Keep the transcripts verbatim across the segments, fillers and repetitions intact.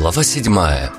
Глава седьмая.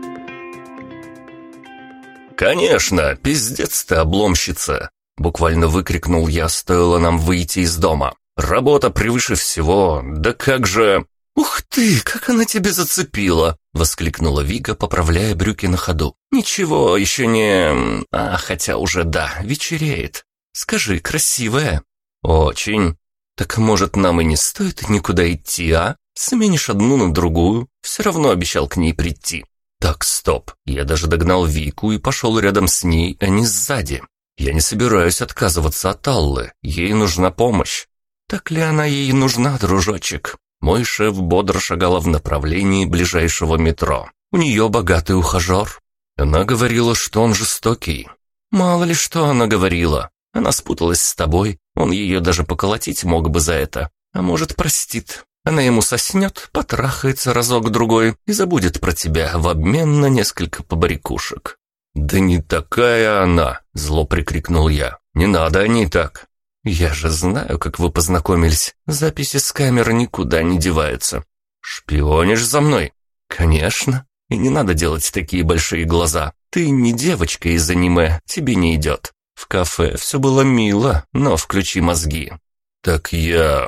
«Конечно, пиздец ты, обломщица!» — буквально выкрикнул я, стоило нам выйти из дома. «Работа превыше всего, да как же...» «Ух ты, как она тебя зацепила!» — воскликнула Вика, поправляя брюки на ходу. «Ничего, еще не... А, хотя уже да, вечереет. Скажи, красивая?» «Очень. Так, может, нам и не стоит никуда идти, а? Сменишь одну на другую. Все равно обещал к ней прийти». «Так, стоп. Я даже догнал Вику и пошел рядом с ней, а не сзади. Я не собираюсь отказываться от Аллы. Ей нужна помощь». «Так ли она ей нужна, дружочек?» Мой шеф бодро шагала в направлении ближайшего метро. У нее богатый ухажер. Она говорила, что он жестокий. Мало ли что она говорила. Она спуталась с тобой. Он ее даже поколотить мог бы за это. А может, простит. Она ему соснет, потрахается разок-другой и забудет про тебя в обмен на несколько побрякушек. «Да не такая она!» — зло прикрикнул я. «Не надо о ней так!» «Я же знаю, как вы познакомились. Записи с камеры никуда не деваются». «Шпионишь за мной?» «Конечно. И не надо делать такие большие глаза. Ты не девочка из аниме, тебе не идет. В кафе все было мило, но включи мозги». «Так я...»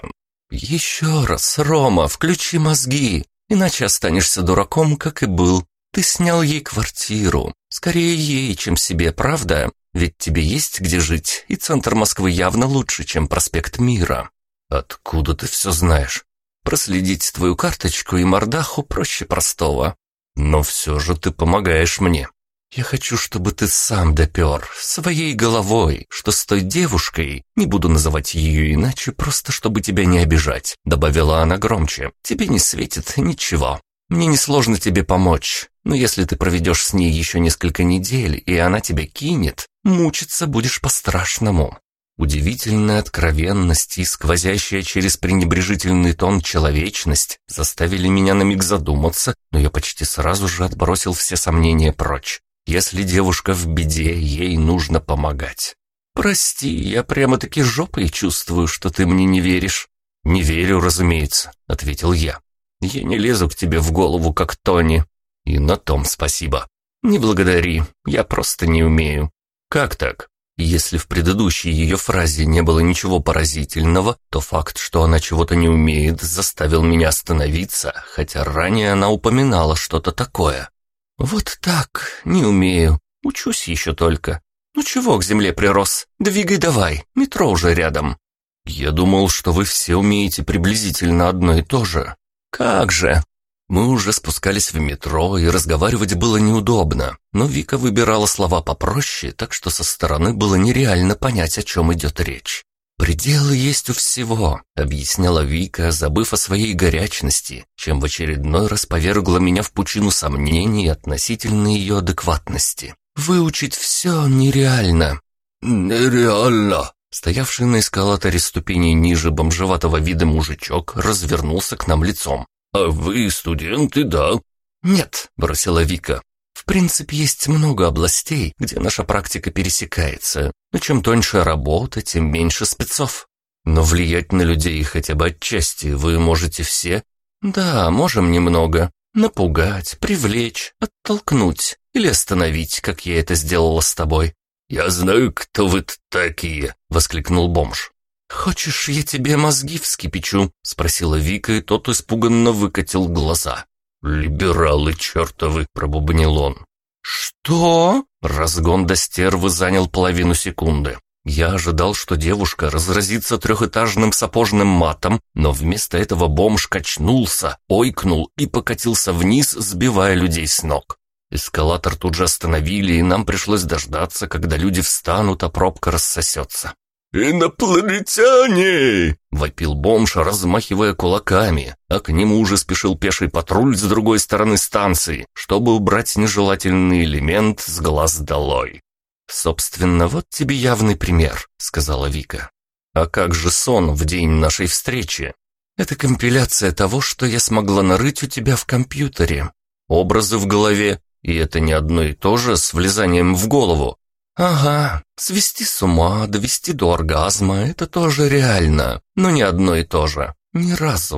«Еще раз, Рома, включи мозги, иначе останешься дураком, как и был. Ты снял ей квартиру. Скорее ей, чем себе, правда? Ведь тебе есть где жить, и центр Москвы явно лучше, чем проспект Мира». «Откуда ты все знаешь?» «Проследить твою карточку и мордаху проще простого». «Но все же ты помогаешь мне». «Я хочу, чтобы ты сам допер, своей головой, что с той девушкой, не буду называть ее иначе, просто чтобы тебя не обижать», добавила она громче. «Тебе не светит ничего. Мне несложно тебе помочь, но если ты проведешь с ней еще несколько недель, и она тебя кинет, мучиться будешь по-страшному». Удивительная откровенность и сквозящая через пренебрежительный тон человечность заставили меня на миг задуматься, но я почти сразу же отбросил все сомнения прочь. Если девушка в беде, ей нужно помогать. «Прости, я прямо-таки жопой чувствую, что ты мне не веришь». «Не верю, разумеется», — ответил я. «Я не лезу к тебе в голову, как Тони. И на том спасибо». «Не благодари, я просто не умею». «Как так?» Если в предыдущей ее фразе не было ничего поразительного, то факт, что она чего-то не умеет, заставил меня остановиться, хотя ранее она упоминала что-то такое. «Вот так, не умею. Учусь еще только. Ну чего к земле прирос? Двигай давай, метро уже рядом». «Я думал, что вы все умеете приблизительно одно и то же». «Как же?» Мы уже спускались в метро, и разговаривать было неудобно, но Вика выбирала слова попроще, так что со стороны было нереально понять, о чем идет речь. «Пределы есть у всего», — объясняла Вика, забыв о своей горячности, чем в очередной раз повергла меня в пучину сомнений относительно ее адекватности. «Выучить все нереально». «Нереально». Стоявший на эскалаторе ступеней ниже бомжеватого вида мужичок развернулся к нам лицом. «А вы студенты, да?» «Нет», — бросила Вика. «В принципе, есть много областей, где наша практика пересекается, но чем тоньше работа, тем меньше спецов. Но влиять на людей хотя бы отчасти вы можете все?» «Да, можем немного. Напугать, привлечь, оттолкнуть или остановить, как я это сделала с тобой». «Я знаю, кто вы такие», — воскликнул бомж. «Хочешь, я тебе мозги вскипячу?» — спросила Вика, и тот испуганно выкатил глаза. «Либералы чертовы!» — пробубнил он. «Что?» — разгон до стервы занял половину секунды. Я ожидал, что девушка разразится трехэтажным сапожным матом, но вместо этого бомж качнулся, ойкнул и покатился вниз, сбивая людей с ног. Эскалатор тут же остановили, и нам пришлось дождаться, когда люди встанут, а пробка рассосется. «Инопланетяне!» — вопил бомж, размахивая кулаками, а к нему уже спешил пеший патруль с другой стороны станции, чтобы убрать нежелательный элемент с глаз долой. «Собственно, вот тебе явный пример», — сказала Вика. «А как же сон в день нашей встречи? Это компиляция того, что я смогла нарыть у тебя в компьютере. Образы в голове, и это не одно и то же с влезанием в голову. Ага, свести с ума, довести до оргазма — это тоже реально, но не одно и то же. Ни разу.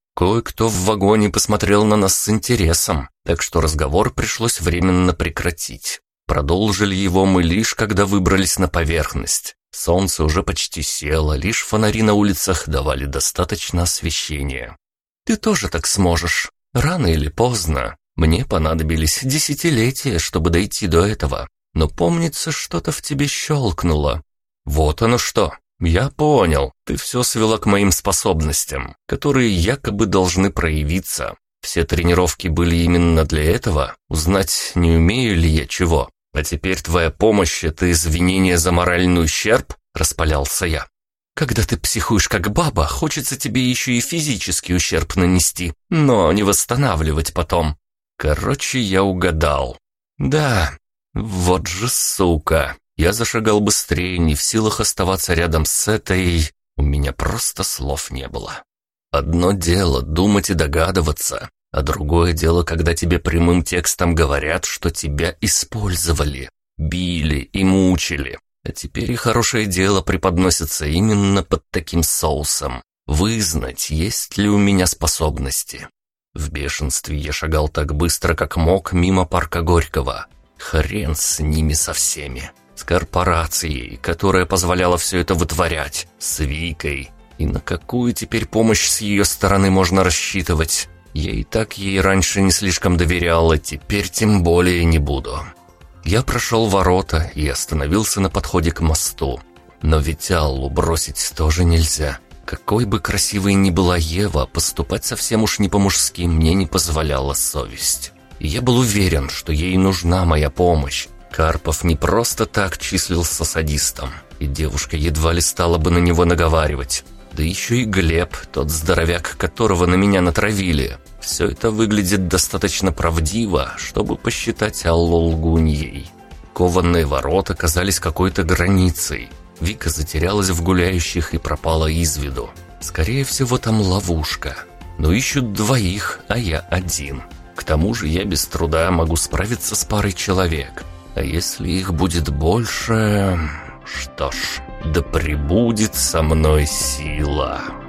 Кое-кто в вагоне посмотрел на нас с интересом, так что разговор пришлось временно прекратить. Продолжили его мы лишь, когда выбрались на поверхность. Солнце уже почти село, лишь фонари на улицах давали достаточно освещения. «Ты тоже так сможешь. Рано или поздно. Мне понадобились десятилетия, чтобы дойти до этого. Но помнится, что-то в тебе щелкнуло». «Вот оно что. Я понял. Ты все свела к моим способностям, которые якобы должны проявиться. Все тренировки были именно для этого. Узнать, не умею ли я чего. А теперь твоя помощь — это извинение за моральный ущерб?» — распалялся я. «Когда ты психуешь как баба, хочется тебе еще и физический ущерб нанести, но не восстанавливать потом». Короче, я угадал. «Да, вот же сука». Я зашагал быстрее, не в силах оставаться рядом с этой... У меня просто слов не было. Одно дело думать и догадываться, а другое дело, когда тебе прямым текстом говорят, что тебя использовали, били и мучили. А теперь и хорошее дело преподносится именно под таким соусом. Вызнать, есть ли у меня способности. В бешенстве я шагал так быстро, как мог, мимо парка Горького. Хрен с ними со всеми. С корпорацией, которая позволяла все это вытворять, с Викой. И на какую теперь помощь с ее стороны можно рассчитывать? Я и так ей раньше не слишком доверял, а теперь тем более не буду. Я прошел ворота и остановился на подходе к мосту. Но ведь Аллу бросить тоже нельзя. Какой бы красивой ни была Ева, поступать совсем уж не по-мужски мне не позволяла совесть. И я был уверен, что ей нужна моя помощь. Карпов не просто так числился садистом, и девушка едва ли стала бы на него наговаривать. Да еще и Глеб, тот здоровяк, которого на меня натравили. Все это выглядит достаточно правдиво, чтобы посчитать Аллу лгуньей. Кованные ворота казались какой-то границей. Вика затерялась в гуляющих и пропала из виду. Скорее всего, там ловушка. Но ищут двоих, а я один. К тому же я без труда могу справиться с парой человек. А если их будет больше... Что ж, да пребудет со мной сила».